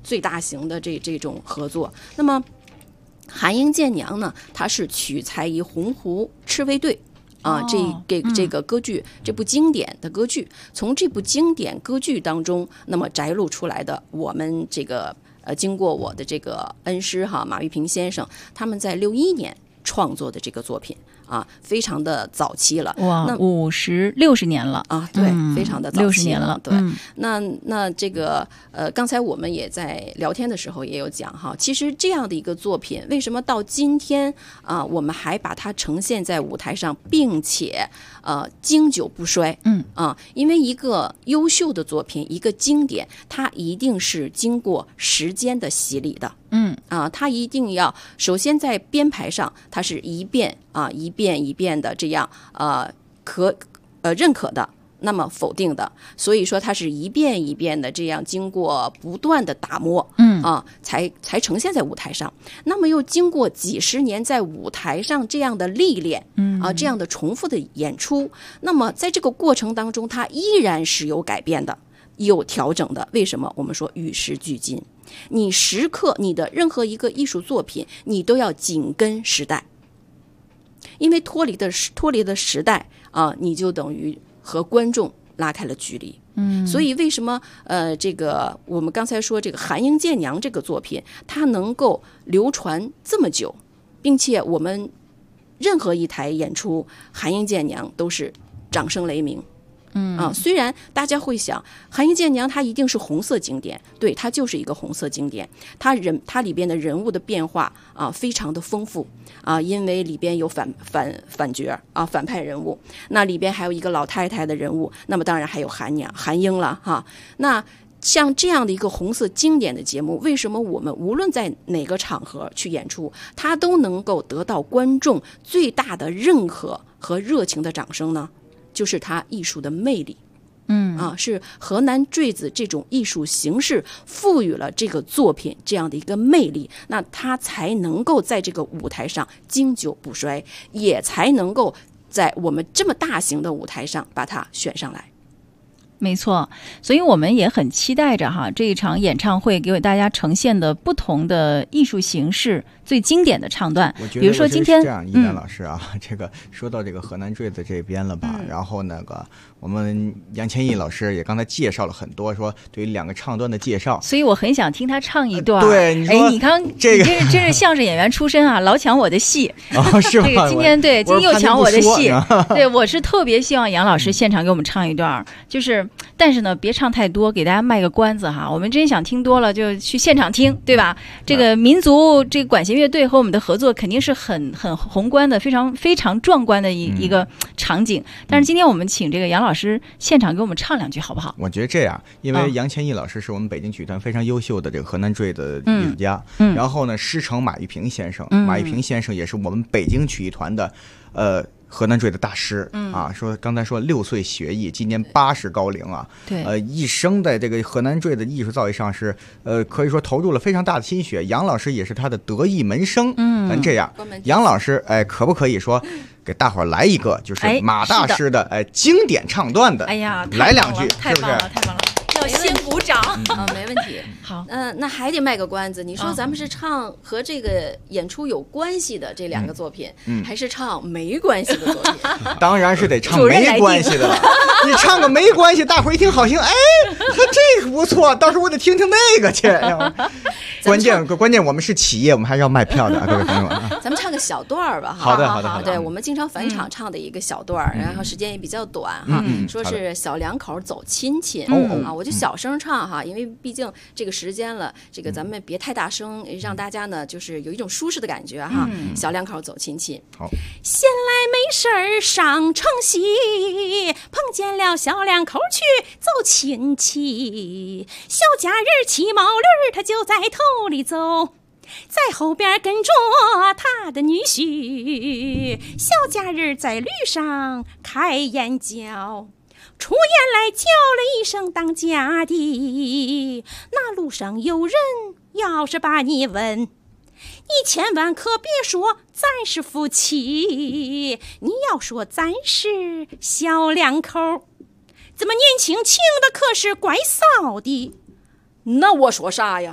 最大型的这种合作。那么韩英见娘呢，它是取材于洪湖赤卫队这个歌剧，这部经典的歌剧，从这部经典歌剧当中，那么摘录出来的，我们这个经过我的这个恩师马玉平先生，他们在61年创作的这个作品啊，非常的早期了。 哇， 那 60年了啊，对，非常的早期 60年了。 对，那这个刚才我们也在聊天的时候也有讲哈，其实这样的一个作品，为什么到今天啊，我们还把它呈现在舞台上，并且经久不衰？因为一个优秀的作品，一个经典，它一定是经过时间的洗礼的。它一定要首先在编排上，它是一遍一遍的这样认可的，那么否定的，所以说它是一遍一遍的这样经过不断的打磨，才呈现在舞台上。那么又经过几十年在舞台上这样的历练，这样的重复的演出，那么在这个过程当中，它依然是有改变的，有调整的。为什么？我们说与时俱进。你时刻你的任何一个艺术作品，你都要紧跟时代，因为脱离的时代你就等于和观众拉开了距离。所以为什么这个我们刚才说这个韩英见娘这个作品，它能够流传这么久，并且我们任何一台演出韩英见娘都是掌声雷鸣。虽然大家会想韩英见娘它一定是红色经典，对，它就是一个红色经典，它里边的人物的变化非常的丰富因为里边有反角反派人物，那里边还有一个老太太的人物，那么当然还有韩英了那像这样的一个红色经典的节目，为什么我们无论在哪个场合去演出，它都能够得到观众最大的认可和热情的掌声呢？就是它艺术的魅力，是河南坠子这种艺术形式赋予了这个作品这样的一个魅力，那它才能够在这个舞台上经久不衰，也才能够在我们这么大型的舞台上把它选上来。 没错，所以我们也很期待着这一场演唱会给大家呈现的不同的艺术形式，最经典的唱段。比如说今天这样，一丹老师这个说到这个河南坠子这边了吧，然后那个我们杨千益老师也刚才介绍了很多，说对于2个唱段的介绍， 所以我很想听他唱一段。 对， 你看这个真是相声演员出身老抢我的戏是吧？ 这个今天又抢我的戏，对，我是特别希望杨老师现场给我们唱一段，但是呢，别唱太多，给大家卖个关子我们真想听多了，就去现场听，对吧？这个民族这个管弦乐队和我们的合作肯定是很宏观的，非常非常壮观的一个场景。但是今天我们请这个杨老师现场给我们唱2句，好不好？ 我觉得这样，因为杨千益老师是我们北京曲艺团非常优秀的这个河南坠的艺术家，然后呢，师承马玉平先生，马玉平先生也是我们北京曲艺团的河南坠的大师说刚才说6岁学艺，今年80高龄对， 一生在这个河南坠的艺术造诣上是可以说投入了非常大的心血。杨老师也是他的得意门生。咱这样，杨老师可不可以说给大伙儿来一个就是马大师的经典唱段的？ 哎呀， 来2句， 太棒了，太棒了！要先鼓掌没问题。 好， 那还得卖个关子。你说咱们是唱和这个演出有关系的这2个作品，还是唱没关系的作品？ 当然是得唱没关系的了。你唱个没关系，大伙儿一听好听，他这个不错，到时候我得听听那个去。关键我们是企业，我们还是要卖票的各位朋友咱们唱个小段吧。 好的。 对，我们经常返场唱的一个小段，然后时间也比较短说是小2口走亲戚我就小声唱因为毕竟这个时间了，这个咱们别太大声，让大家呢就是有一种舒适的感觉小2口走亲戚。 好， 闲来没事儿上城西，碰见了小2口去走亲戚。小家人骑毛驴，他就在头里走，在后边跟着他的女婿。小家人在驴上开眼角，出言来叫了一声当家的。那路上有人要是把你问，你千万可别说咱是夫妻，你要说咱是小2口。怎么年轻轻的可是怪臊的？ 那我说啥呀？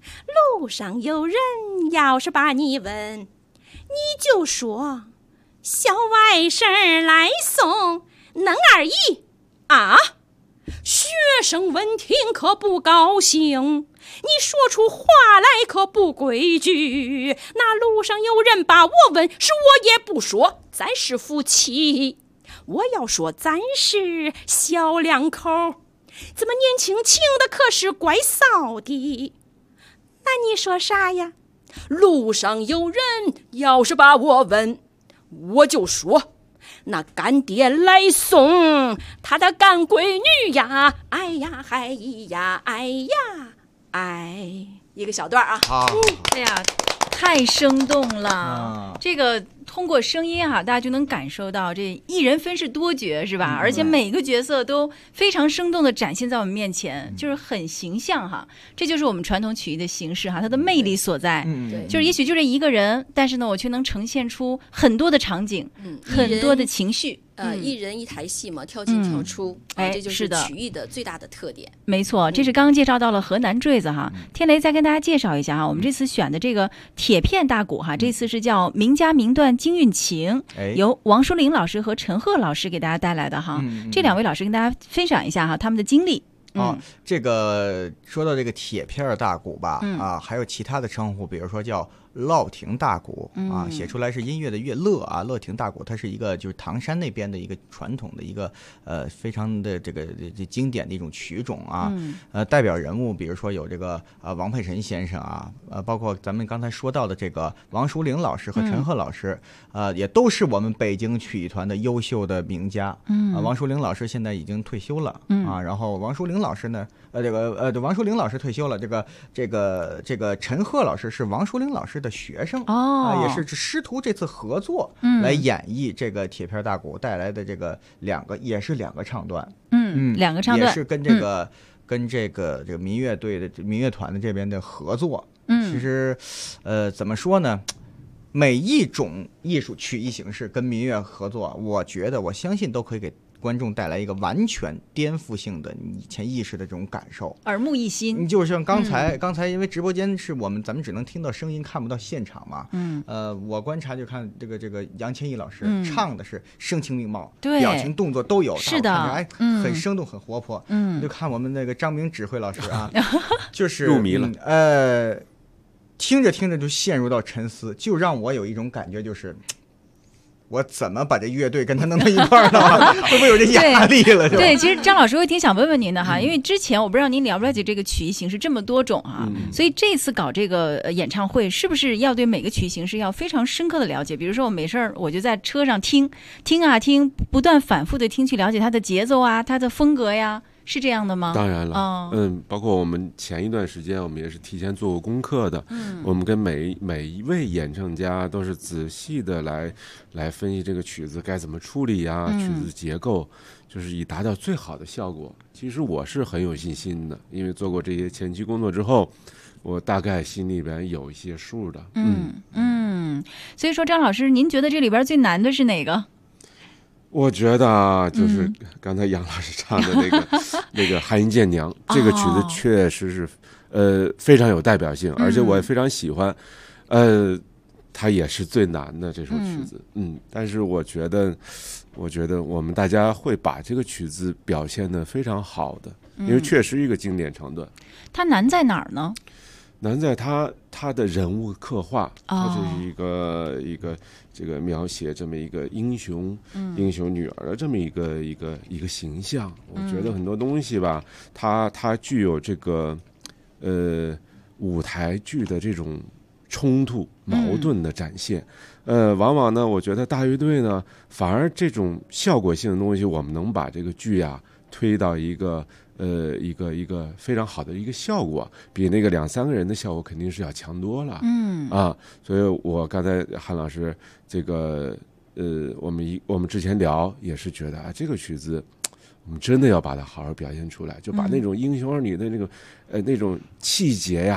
路上有人要是把你问，你就说小外甥来送，能而已啊。学生闻听可不高兴，你说出话来可不规矩。那路上有人把我问，是我也不说，咱是夫妻。我要说咱是小两口，怎么年轻轻的可是怪臊的？那你说啥呀？路上有人要是把我问，我就说那干爹来送他的干闺女呀，哎呀嗨呀，哎呀哎，一个小段啊。 哎呀，太生动了。这个通过声音大家就能感受到这一人分饰多角，是吧？而且每个角色都非常生动的展现在我们面前，就是很形象这就是我们传统曲艺的形式它的魅力所在。就是也许就这一个人，但是呢，我却能呈现出很多的场景，很多的情绪。 一人一台戏嘛，跳进跳出，这就是曲艺的最大的特点。 没错，这是刚刚介绍到了河南坠子天雷再跟大家介绍一下我们这次选的这个铁片大鼓这次是叫名家名段京韵情，由王淑玲老师和陈赫老师给大家带来的这两位老师跟大家分享一下他们的经历。 这个说到这个铁片大鼓吧，还有其他的称呼，比如说叫乐亭大鼓写出来是音乐的乐乐乐亭大鼓，它是一个就是唐山那边的一个传统的一个非常的这经典的一种曲种代表人物比如说有这个王佩辰先生包括咱们刚才说到的这个王淑玲老师和陈赫老师也都是我们北京曲艺团的优秀的名家。王淑玲老师现在已经退休了然后王淑玲老师呢王淑玲老师退休了，这个陈赫老师是王淑玲老师的学生也是师徒这次合作来演绎这个铁片大鼓带来的这个两个唱段， 两个唱段也是跟这个民乐队的民乐团的这边的合作。其实怎么说呢？每一种艺术曲艺形式跟民乐合作，我相信都可以给观众带来一个完全颠覆性的你以前意识的这种感受， 耳目一新。 你就像刚才因为直播间是咱们只能听到声音看不到现场嘛，我观察就看这个杨千亿老师唱的是声情并茂，表情动作都有， 是的， 很生动很活泼。你就看我们那个张明指挥老师就是入迷了。 听着听着就陷入到沉思，就让我有一种感觉，就是我怎么把这乐队跟他弄到一块儿呢？会不会有这压力了？ 对，其实张老师我也挺想问问您的因为之前我不知道您了不了解这个曲艺形式这么多种所以这次搞这个演唱会，是不是要对每个曲艺形式要非常深刻的了解？比如说我没事我就在车上听，不断反复的听，去了解它的节奏它的风格呀。是这样的吗？ 当然了，包括我们前一段时间，我们也是提前做过功课的。我们跟每一位演唱家都是仔细的来分析这个曲子该怎么处理曲子结构，就是以达到最好的效果。其实我是很有信心的，因为做过这些前期工作之后，我大概心里边有一些数的。 所以说张老师，您觉得这里边最难的是哪个？ 我觉得就是刚才杨老师唱的那个《寒衣剑娘》这个曲子确实是非常有代表性，而且我也非常喜欢。它也是最难的这首曲子。但是我觉得我们大家会把这个曲子表现得非常好的，因为确实一个经典唱段。 它难在哪儿呢？ 难在他的人物刻画，他是一个这个描写这么一个英雄女儿的这么一个形象。我觉得很多东西吧，它具有这个舞台剧的这种冲突矛盾的展现。往往呢，我觉得大乐队呢，反而这种效果性的东西，我们能把这个剧推到一个非常好的一个效果，比那个2-3个人的效果肯定是要强多了。所以我刚才韩老师这个我们之前聊也是觉得这个曲子我们真的要把它好好表现出来，就把那种英雄儿女的那种气节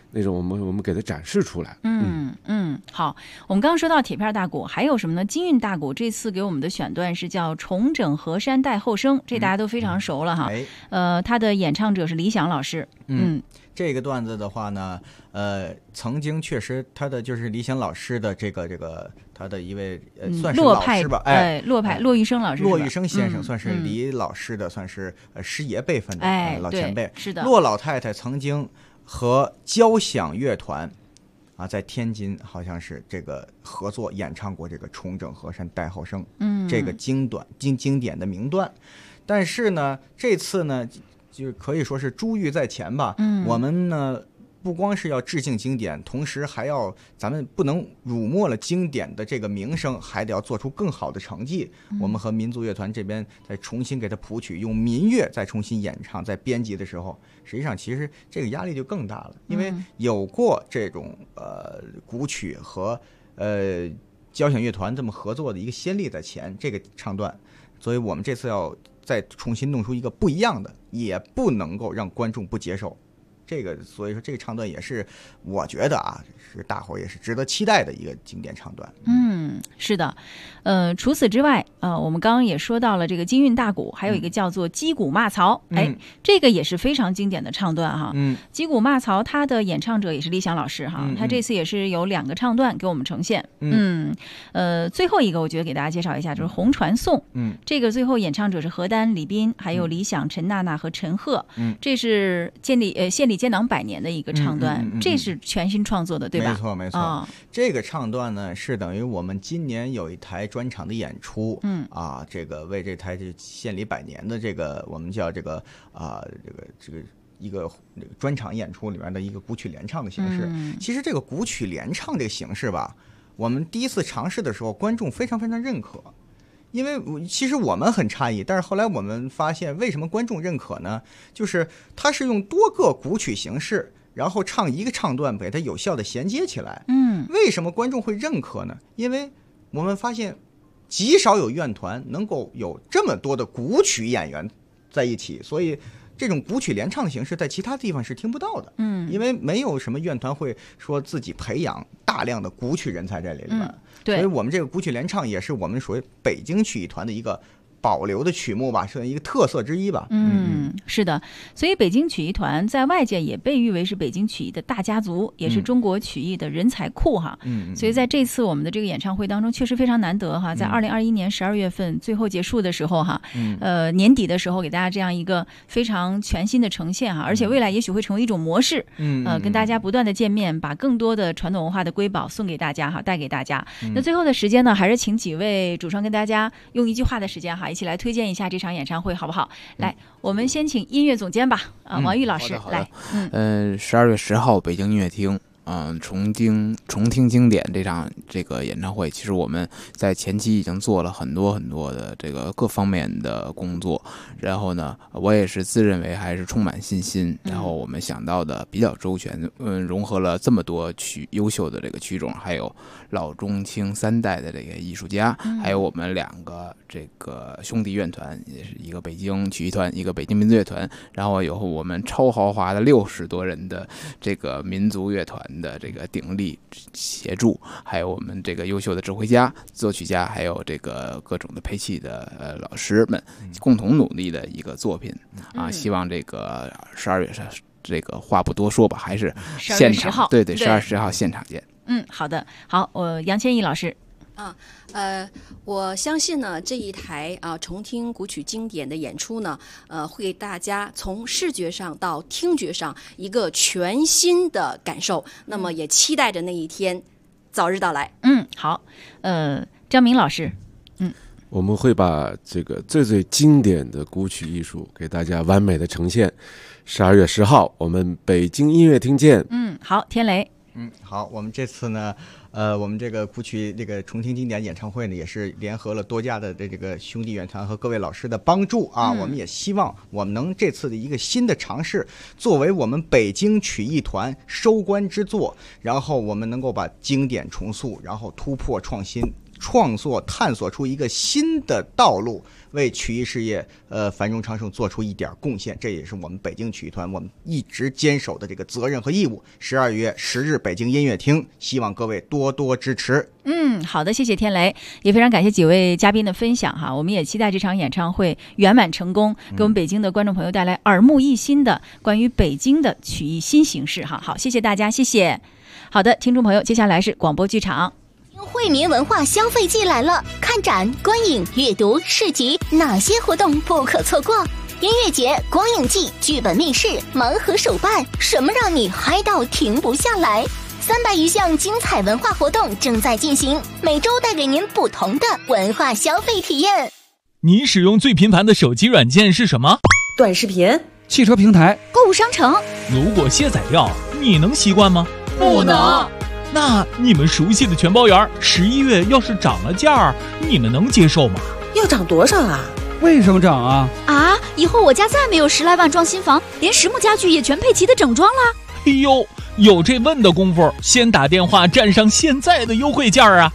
那种我们给它展示出来。 好，我们刚刚说到铁片大鼓，还有什么呢？京韵大鼓这次给我们的选段是叫重整河山代后生，这大家都非常熟了哈。他的演唱者是李想老师。 这个段子的话呢，曾经确实他的就是李想老师的这个他的一位算是老师吧， 骆玉生老师， 骆玉生先生算是李老师的算是师爷辈分的老前辈。 是的， 骆老太太曾经和交响乐团在天津好像是这个合作演唱过这个重整河山代后生，这个经典的名段。但是呢，这次呢，就可以说是珠玉在前吧。我们呢不光是要致敬经典，同时还要咱们不能辱没了经典的这个名声，还得要做出更好的成绩。我们和民族乐团这边再重新给它谱曲，用民乐再重新演唱，在编辑的时候，实际上其实这个压力就更大了，因为有过这种古曲和交响乐团这么合作的一个先例在前，这个唱段，所以我们这次要再重新弄出一个不一样的，也不能够让观众不接受。这个所以说这个唱段也是我觉得是大伙也是值得期待的一个经典唱段。 是的，除此之外，我们刚刚也说到了这个京韵大鼓，还有一个叫做击鼓骂曹，这个也是非常经典的唱段哈。击鼓骂曹，他的演唱者也是李想老师哈，他这次也是有2个唱段给我们呈现。最后一个我觉得给大家介绍一下，就是红传颂。这个最后演唱者是何丹、李斌，还有李想、陈娜娜和陈赫。这是献礼建党100年的一个唱段，这是全新创作的，对吧？ 没错。这个唱段呢是等于我们今年有一台专场的演出，这个为这台献礼100年的这个我们叫这个一个专场演出里面的一个古曲联唱的形式。其实这个古曲联唱这个形式吧，我们第一次尝试的时候，观众非常非常认可。因为其实我们很诧异，但是后来我们发现，为什么观众认可呢？就是它是用多个古曲形式，然后唱一个唱段，给它有效的衔接起来。为什么观众会认可呢？因为我们发现极少有乐团能够有这么多的古曲演员在一起，所以这种古曲联唱的形式在其他地方是听不到的。因为没有什么乐团会说自己培养大量的古曲人才在里面。所以我们这个古曲联唱也是我们属于北京曲艺团的一个保留的曲目吧，是一个特色之一吧。 是的，所以北京曲艺团在外界也被誉为是北京曲艺的大家族，也是中国曲艺的人才库哈。所以在这次我们的这个演唱会当中，确实非常难得哈，在2021年12月份最后结束的时候哈，年底的时候给大家这样一个非常全新的呈现哈，而且未来也许会成为一种模式，跟大家不断的见面，把更多的传统文化的瑰宝送给大家哈，带给大家。那最后的时间呢，还是请几位主创跟大家用一句话的时间哈，一起来推荐一下这场演唱会好不好？来，我们先请音乐总监吧，王玉老师来。 12月10号北京音乐厅。重听经典这个演唱会，其实我们在前期已经做了很多很多的这个各方面的工作，然后呢，我也是自认为还是充满信心，然后我们想到的比较周全，融合了这么多优秀的这个曲种，还有老中青3代的这个艺术家，还有我们2个这个兄弟乐团，也是一个北京曲艺团，一个北京民族乐团，然后有我们超豪华的60多人的这个民族乐团的这个鼎力协助，还有我们这个优秀的指挥家、作曲家，还有这个各种的配器的老师们共同努力的一个作品希望这个12月这个话不多说吧，还是现场对12月10号现场见。 好的，好，杨千亿老师。 我相信呢，这一台重听古曲经典的演出呢，会给大家从视觉上到听觉上一个全新的感受。那么也期待着那一天早日到来。 好，张明老师， 我们会把这个最经典的古曲艺术给大家完美的呈现。12月10号，我们北京音乐厅见。 好，天雷。 好，我们这次呢，我们这个古曲这个重听经典演唱会呢，也是联合了多家的这个兄弟乐团和各位老师的帮助啊。我们也希望我们能这次的一个新的尝试，作为我们北京曲艺团收官之作，然后我们能够把经典重塑，然后突破创新， 探索出一个新的道路，为曲艺事业繁荣昌盛做出一点贡献。这也是我们北京曲艺团我们一直坚守的这个责任和义务。12月10日北京音乐厅，希望各位多多支持。 好的，谢谢天雷，也非常感谢几位嘉宾的分享哈。我们也期待这场演唱会圆满成功，给我们北京的观众朋友带来耳目一新的关于北京的曲艺新形式哈。好，谢谢大家，谢谢。好的，听众朋友，接下来是广播剧场。 惠民文化消费季来了，看展、观影、阅读、市集，哪些活动不可错过？音乐节、光影季、剧本密室、盲盒手办，什么让你嗨到停不下来？300余项精彩文化活动正在进行，每周带给您不同的文化消费体验。 你使用最频繁的手机软件是什么？ 短视频、 汽车平台、 购物商城。 如果卸载掉，你能习惯吗？ 不能。 那你们熟悉的全包园11月要是涨了价，你们能接受吗？ 要涨多少啊？ 为什么涨啊？ 以后我家再没有10来万装新房，连实木家具也全配齐的整装了。 哎呦，有这问的功夫，先打电话占上现在的优惠价啊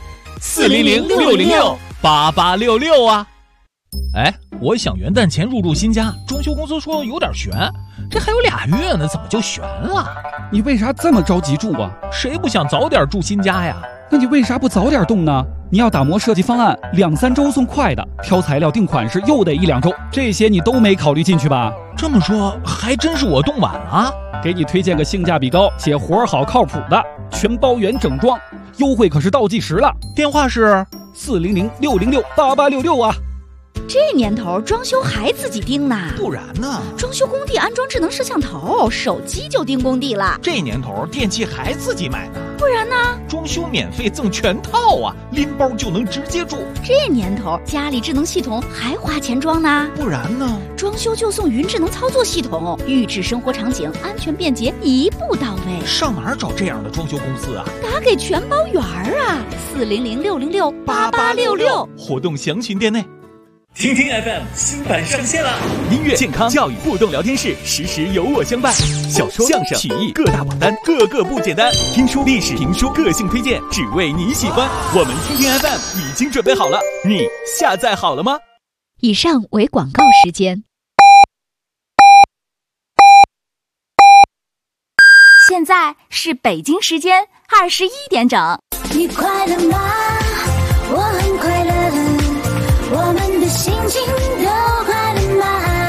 ！400-606-8866啊！哎，我想元旦前入住新家，装修公司说有点悬，这还有2月呢，怎么就悬了？ 你为啥这么着急住啊？ 谁不想早点住新家呀？ 那你为啥不早点动呢？你要打磨设计方案，2-3周送快的，挑材料定款式又得1-2周，这些你都没考虑进去吧？ 这么说还真是我动晚了。 给你推荐个性价比高且活好靠谱的全包圆整装，优惠可是倒计时了。 电话是 400-606-8866啊。 这年头装修还自己盯呢？ 不然呢？ 装修工地安装智能摄像头，手机就盯工地了。 这年头电器还自己买呢？ 不然呢？ 装修免费赠全套啊，拎包就能直接住。 这年头家里智能系统还花钱装呢？ 不然呢？ 装修就送云智能操作系统，预制生活场景，安全便捷，一步到位。 上哪儿找这样的装修公司啊？ 打给全包园啊，400-606-8866， 活动详询店内。 听听 FM 新版上线了，音乐、健康、教育互动聊天室，时时有我相伴。小说、相声、曲艺各大榜单，个个不简单。听书、历史、评书，个性推荐，只为你喜欢。我们听听 FM 已经准备好了，你下载好了吗？ 以上为广告时间。现在是北京时间21点整。 你快乐吗？我很快乐。我们的心情都快乐吗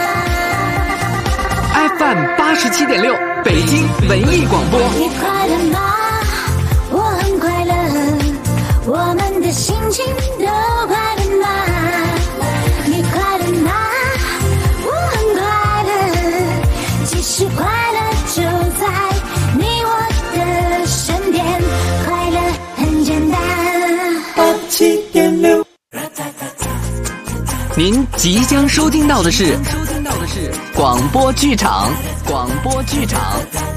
？FM 87.6，北京文艺广播。 你快乐吗？我很快乐。我们的心情都快乐吗？你快乐吗？我很快乐。其实快乐就在你我的身边，快乐很简单。87.6。 您即将收听到的是广播剧场。